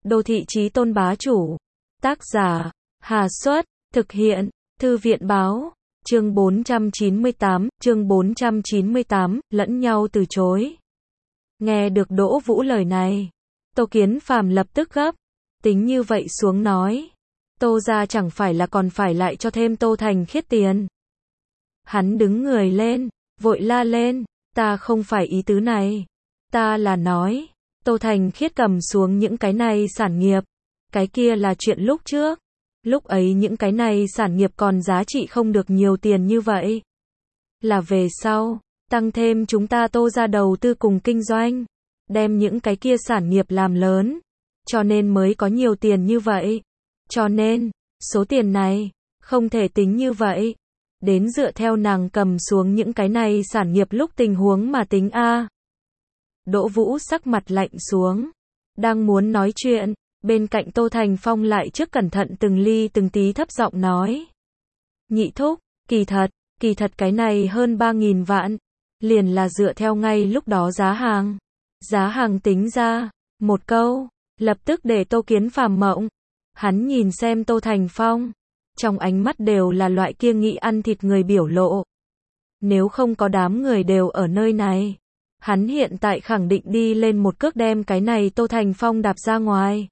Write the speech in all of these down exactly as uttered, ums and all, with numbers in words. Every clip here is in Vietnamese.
Đô thị chí tôn bá chủ. Tác giả, Hà Xuất, thực hiện, Thư viện báo, chương bốn trăm chín mươi tám, chương bốn trăm chín mươi tám, lẫn nhau từ chối. Nghe được Đỗ Vũ lời này, Tô Kiến Phàm lập tức gấp, tính như vậy xuống nói, Tô gia chẳng phải là còn phải lại cho thêm Tô Thành Khiết tiền. Hắn đứng người lên, vội la lên, ta không phải ý tứ này, ta là nói, Tô Thành Khiết cầm xuống những cái này sản nghiệp, cái kia là chuyện lúc trước, lúc ấy những cái này sản nghiệp còn giá trị không được nhiều tiền như vậy. Là về sau, tăng thêm chúng ta Tô gia đầu tư cùng kinh doanh, đem những cái kia sản nghiệp làm lớn, cho nên mới có nhiều tiền như vậy. Cho nên, số tiền này, không thể tính như vậy. Đến dựa theo nàng cầm xuống những cái này sản nghiệp lúc tình huống mà tính a. Đỗ Vũ sắc mặt lạnh xuống, đang muốn nói chuyện, bên cạnh Tô Thành Phong lại trước cẩn thận từng ly từng tí thấp giọng nói. Nhị thúc, kỳ thật, kỳ thật cái này hơn ba nghìn vạn, liền là dựa theo ngay lúc đó giá hàng. Giá hàng tính ra, một câu, lập tức để Tô Kiến Phàm mộng. Hắn nhìn xem Tô Thành Phong, trong ánh mắt đều là loại kia nghĩ ăn thịt người biểu lộ. Nếu không có đám người đều ở nơi này, hắn hiện tại khẳng định đi lên một cước đem cái này Tô Thành Phong đạp ra ngoài.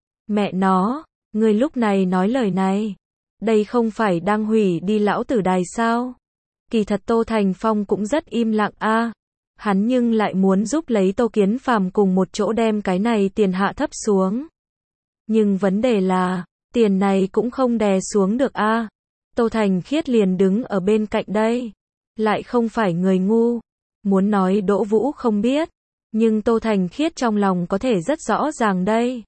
Mẹ nó, người lúc này nói lời này, đây không phải đang hủy đi lão tử đài sao? Kỳ thật Tô Thành Phong cũng rất im lặng a, hắn nhưng lại muốn giúp lấy Tô Kiến Phàm cùng một chỗ đem cái này tiền hạ thấp xuống. Nhưng vấn đề là, tiền này cũng không đè xuống được a. Tô Thành Khiết liền đứng ở bên cạnh đây, lại không phải người ngu. Muốn nói Đỗ Vũ không biết, nhưng Tô Thành Khiết trong lòng có thể rất rõ ràng đây.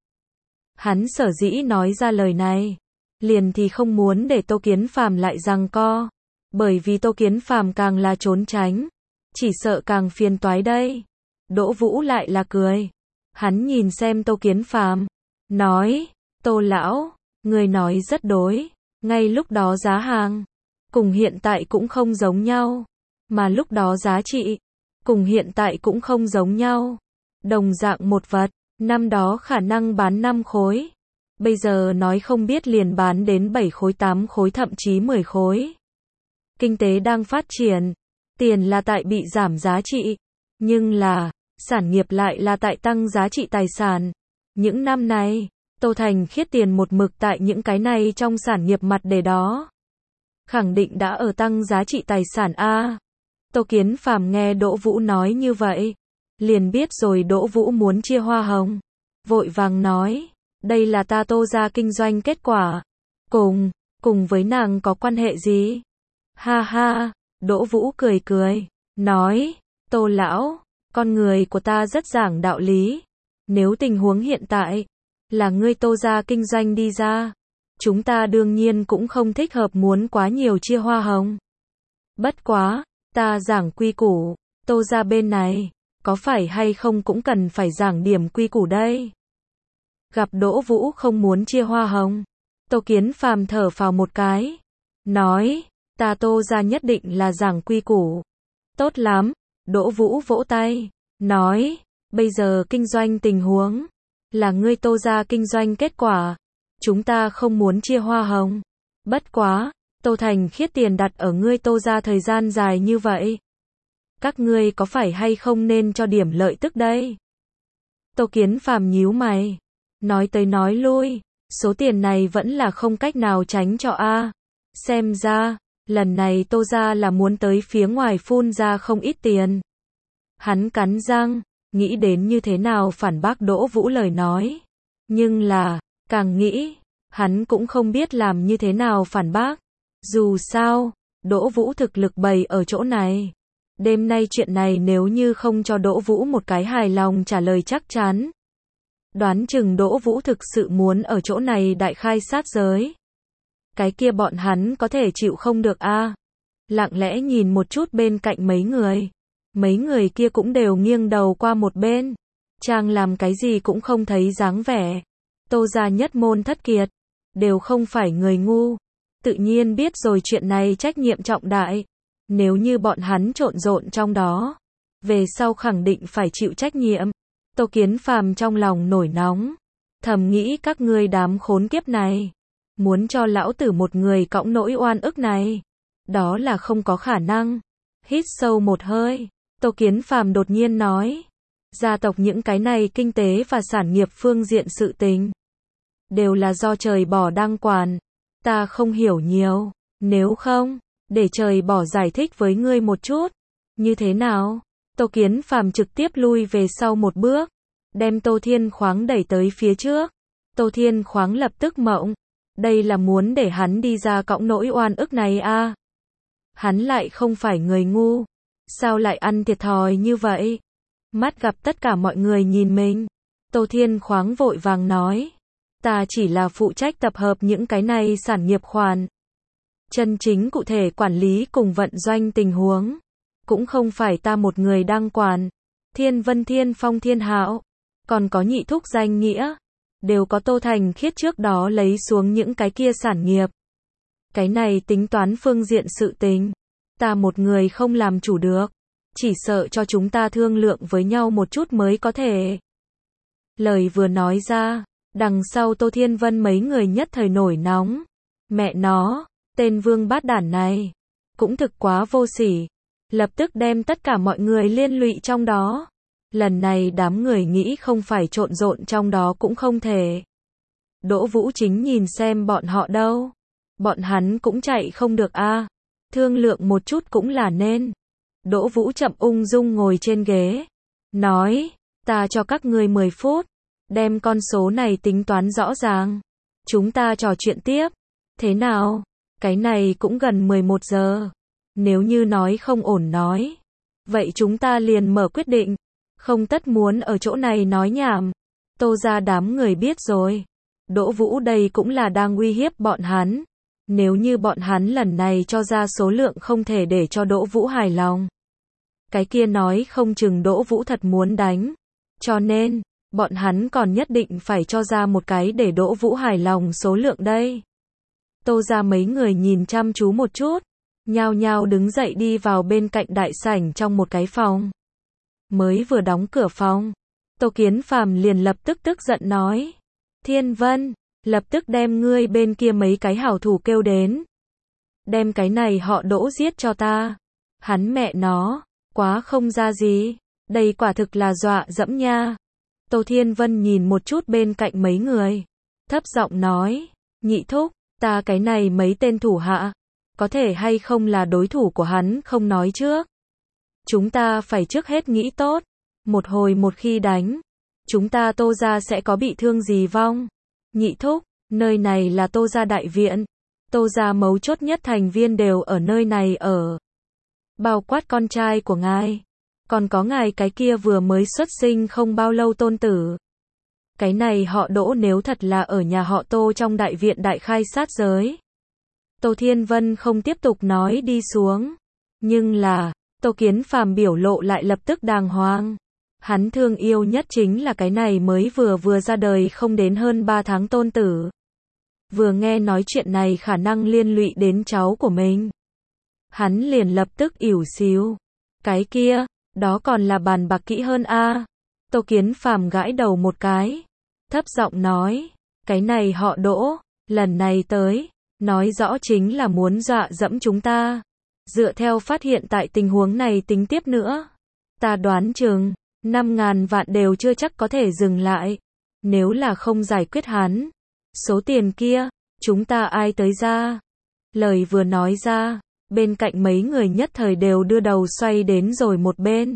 Hắn sở dĩ nói ra lời này, liền thì không muốn để Tô Kiến Phàm lại giằng co, bởi vì Tô Kiến Phàm càng là trốn tránh, chỉ sợ càng phiền toái đây. Đỗ Vũ lại là cười. Hắn nhìn xem Tô Kiến Phàm, nói, Tô lão, người nói rất đối, ngay lúc đó giá hàng, cùng hiện tại cũng không giống nhau, mà lúc đó giá trị, cùng hiện tại cũng không giống nhau. Đồng dạng một vật, năm đó khả năng bán năm khối, bây giờ nói không biết liền bán đến bảy khối tám khối thậm chí mười khối. Kinh tế đang phát triển, tiền là tại bị giảm giá trị, nhưng là, sản nghiệp lại là tại tăng giá trị tài sản. Những năm này, Tô Thành Khiết tiền một mực tại những cái này trong sản nghiệp mặt để đó. Khẳng định đã ở tăng giá trị tài sản a. Tô Kiến Phàm nghe Đỗ Vũ nói như vậy, liền biết rồi Đỗ Vũ muốn chia hoa hồng. Vội vàng nói, đây là ta Tô gia kinh doanh kết quả. Cùng, cùng với nàng có quan hệ gì? Ha ha, Đỗ Vũ cười cười, nói, Tô lão, con người của ta rất giảng đạo lý. Nếu tình huống hiện tại, là ngươi Tô gia kinh doanh đi ra, chúng ta đương nhiên cũng không thích hợp muốn quá nhiều chia hoa hồng. Bất quá, ta giảng quy củ, Tô gia bên này, có phải hay không cũng cần phải giảng điểm quy củ đây. Gặp Đỗ Vũ không muốn chia hoa hồng, Tô Kiến Phàm thở phào một cái, nói, ta Tô gia nhất định là giảng quy củ. Tốt lắm, Đỗ Vũ vỗ tay, nói, bây giờ kinh doanh tình huống, là ngươi Tô gia kinh doanh kết quả, chúng ta không muốn chia hoa hồng. Bất quá, Tô Thành Khiết tiền đặt ở ngươi Tô gia thời gian dài như vậy, các ngươi có phải hay không nên cho điểm lợi tức đây? Tô Kiến Phàm nhíu mày, nói tới nói lui, số tiền này vẫn là không cách nào tránh cho a. Xem ra, lần này Tô gia là muốn tới phía ngoài phun ra không ít tiền. Hắn cắn răng, nghĩ đến như thế nào phản bác Đỗ Vũ lời nói. Nhưng là, càng nghĩ, hắn cũng không biết làm như thế nào phản bác. Dù sao, Đỗ Vũ thực lực bày ở chỗ này. Đêm nay chuyện này nếu như không cho Đỗ Vũ một cái hài lòng trả lời chắc chắn, đoán chừng Đỗ Vũ thực sự muốn ở chỗ này đại khai sát giới. Cái kia bọn hắn có thể chịu không được a. Lặng lẽ nhìn một chút bên cạnh mấy người. Mấy người kia cũng đều nghiêng đầu qua một bên. Chàng làm cái gì cũng không thấy dáng vẻ. Tô gia nhất môn thất kiệt. Đều không phải người ngu. Tự nhiên biết rồi chuyện này trách nhiệm trọng đại. Nếu như bọn hắn trộn rộn trong đó, về sau khẳng định phải chịu trách nhiệm. Tô Kiến Phàm trong lòng nổi nóng. Thầm nghĩ các ngươi đám khốn kiếp này, muốn cho lão tử một người cõng nỗi oan ức này, đó là không có khả năng. Hít sâu một hơi, Tô Kiến Phàm đột nhiên nói, gia tộc những cái này kinh tế và sản nghiệp phương diện sự tình, đều là do trời bỏ đang quản, ta không hiểu nhiều, nếu không, để trời bỏ giải thích với ngươi một chút, như thế nào? Tô Kiến Phàm trực tiếp lui về sau một bước, đem Tô Thiên Khoáng đẩy tới phía trước. Tô Thiên Khoáng lập tức mộng, đây là muốn để hắn đi ra cõng nỗi oan ức này à? Hắn lại không phải người ngu, sao lại ăn thiệt thòi như vậy? Mắt gặp tất cả mọi người nhìn mình, Tô Thiên Khoáng vội vàng nói, ta chỉ là phụ trách tập hợp những cái này sản nghiệp khoản. Chân chính cụ thể quản lý cùng vận doanh tình huống, cũng không phải ta một người đang quản. Thiên Vân Thiên Phong Thiên Hạo, còn có nhị thúc danh nghĩa, đều có Tô Thành Khiết trước đó lấy xuống những cái kia sản nghiệp. Cái này tính toán phương diện sự tình, ta một người không làm chủ được, chỉ sợ cho chúng ta thương lượng với nhau một chút mới có thể. Lời vừa nói ra, đằng sau Tô Thiên Vân mấy người nhất thời nổi nóng. Mẹ nó, tên vương bát đản này, cũng thực quá vô sỉ, lập tức đem tất cả mọi người liên lụy trong đó. Lần này đám người nghĩ không phải trộn rộn trong đó cũng không thể. Đỗ Vũ Chính nhìn xem bọn họ đâu. Bọn hắn cũng chạy không được a à. Thương lượng một chút cũng là nên. Đỗ Vũ chậm ung dung ngồi trên ghế. Nói, ta cho các ngươi mười phút. Đem con số này tính toán rõ ràng. Chúng ta trò chuyện tiếp. Thế nào? Cái này cũng gần mười một giờ. Nếu như nói không ổn nói. Vậy chúng ta liền mở quyết định. Không tất muốn ở chỗ này nói nhảm. Tô ra đám người biết rồi. Đỗ Vũ đây cũng là đang uy hiếp bọn hắn. Nếu như bọn hắn lần này cho ra số lượng không thể để cho Đỗ Vũ hài lòng. Cái kia nói không chừng Đỗ Vũ thật muốn đánh. Cho nên, bọn hắn còn nhất định phải cho ra một cái để Đỗ Vũ hài lòng số lượng đây. Tô ra mấy người nhìn chăm chú một chút. Nhao nhao đứng dậy đi vào bên cạnh đại sảnh trong một cái phòng. Mới vừa đóng cửa phòng, Tô Kiến Phàm liền lập tức tức giận nói. Thiên Vân, lập tức đem ngươi bên kia mấy cái hảo thủ kêu đến. Đem cái này họ Đỗ giết cho ta. Hắn mẹ nó, quá không ra gì. Đây quả thực là dọa dẫm nha. Tô Thiên Vân nhìn một chút bên cạnh mấy người. Thấp giọng nói, nhị thúc, ta cái này mấy tên thủ hạ. Có thể hay không là đối thủ của hắn không nói trước. Chúng ta phải trước hết nghĩ tốt. Một hồi một khi đánh, chúng ta Tô ra sẽ có bị thương gì vong. Nhị thúc, nơi này là Tô ra đại viện. Tô ra mấu chốt nhất thành viên đều ở nơi này ở. Bao quát con trai của ngài. Còn có ngài cái kia vừa mới xuất sinh không bao lâu tôn tử. Cái này họ Đỗ nếu thật là ở nhà họ Tô trong đại viện đại khai sát giới. Tô Thiên Vân không tiếp tục nói đi xuống. Nhưng là, Tô Kiến Phàm biểu lộ lại lập tức đàng hoàng. Hắn thương yêu nhất chính là cái này mới vừa vừa ra đời không đến hơn ba tháng tôn tử. Vừa nghe nói chuyện này khả năng liên lụy đến cháu của mình. Hắn liền lập tức ỉu xìu. Cái kia, đó còn là bàn bạc kỹ hơn a à. Tô Kiến Phàm gãi đầu một cái. Thấp giọng nói, cái này họ Đỗ, lần này tới, nói rõ chính là muốn dọa dẫm chúng ta. Dựa theo phát hiện tại tình huống này tính tiếp nữa. Ta đoán chừng, năm ngàn vạn đều chưa chắc có thể dừng lại. Nếu là không giải quyết hắn. Số tiền kia, chúng ta ai tới ra? Lời vừa nói ra, bên cạnh mấy người nhất thời đều đưa đầu xoay đến rồi một bên.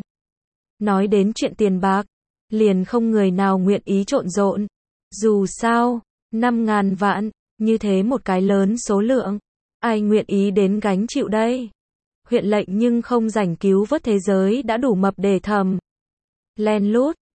Nói đến chuyện tiền bạc, liền không người nào nguyện ý trộn rộn. Dù sao, năm ngàn vạn, như thế một cái lớn số lượng. Ai nguyện ý đến gánh chịu đây? Huyện lệnh nhưng không rảnh cứu vớt thế giới đã đủ mập để thầm. Len lút,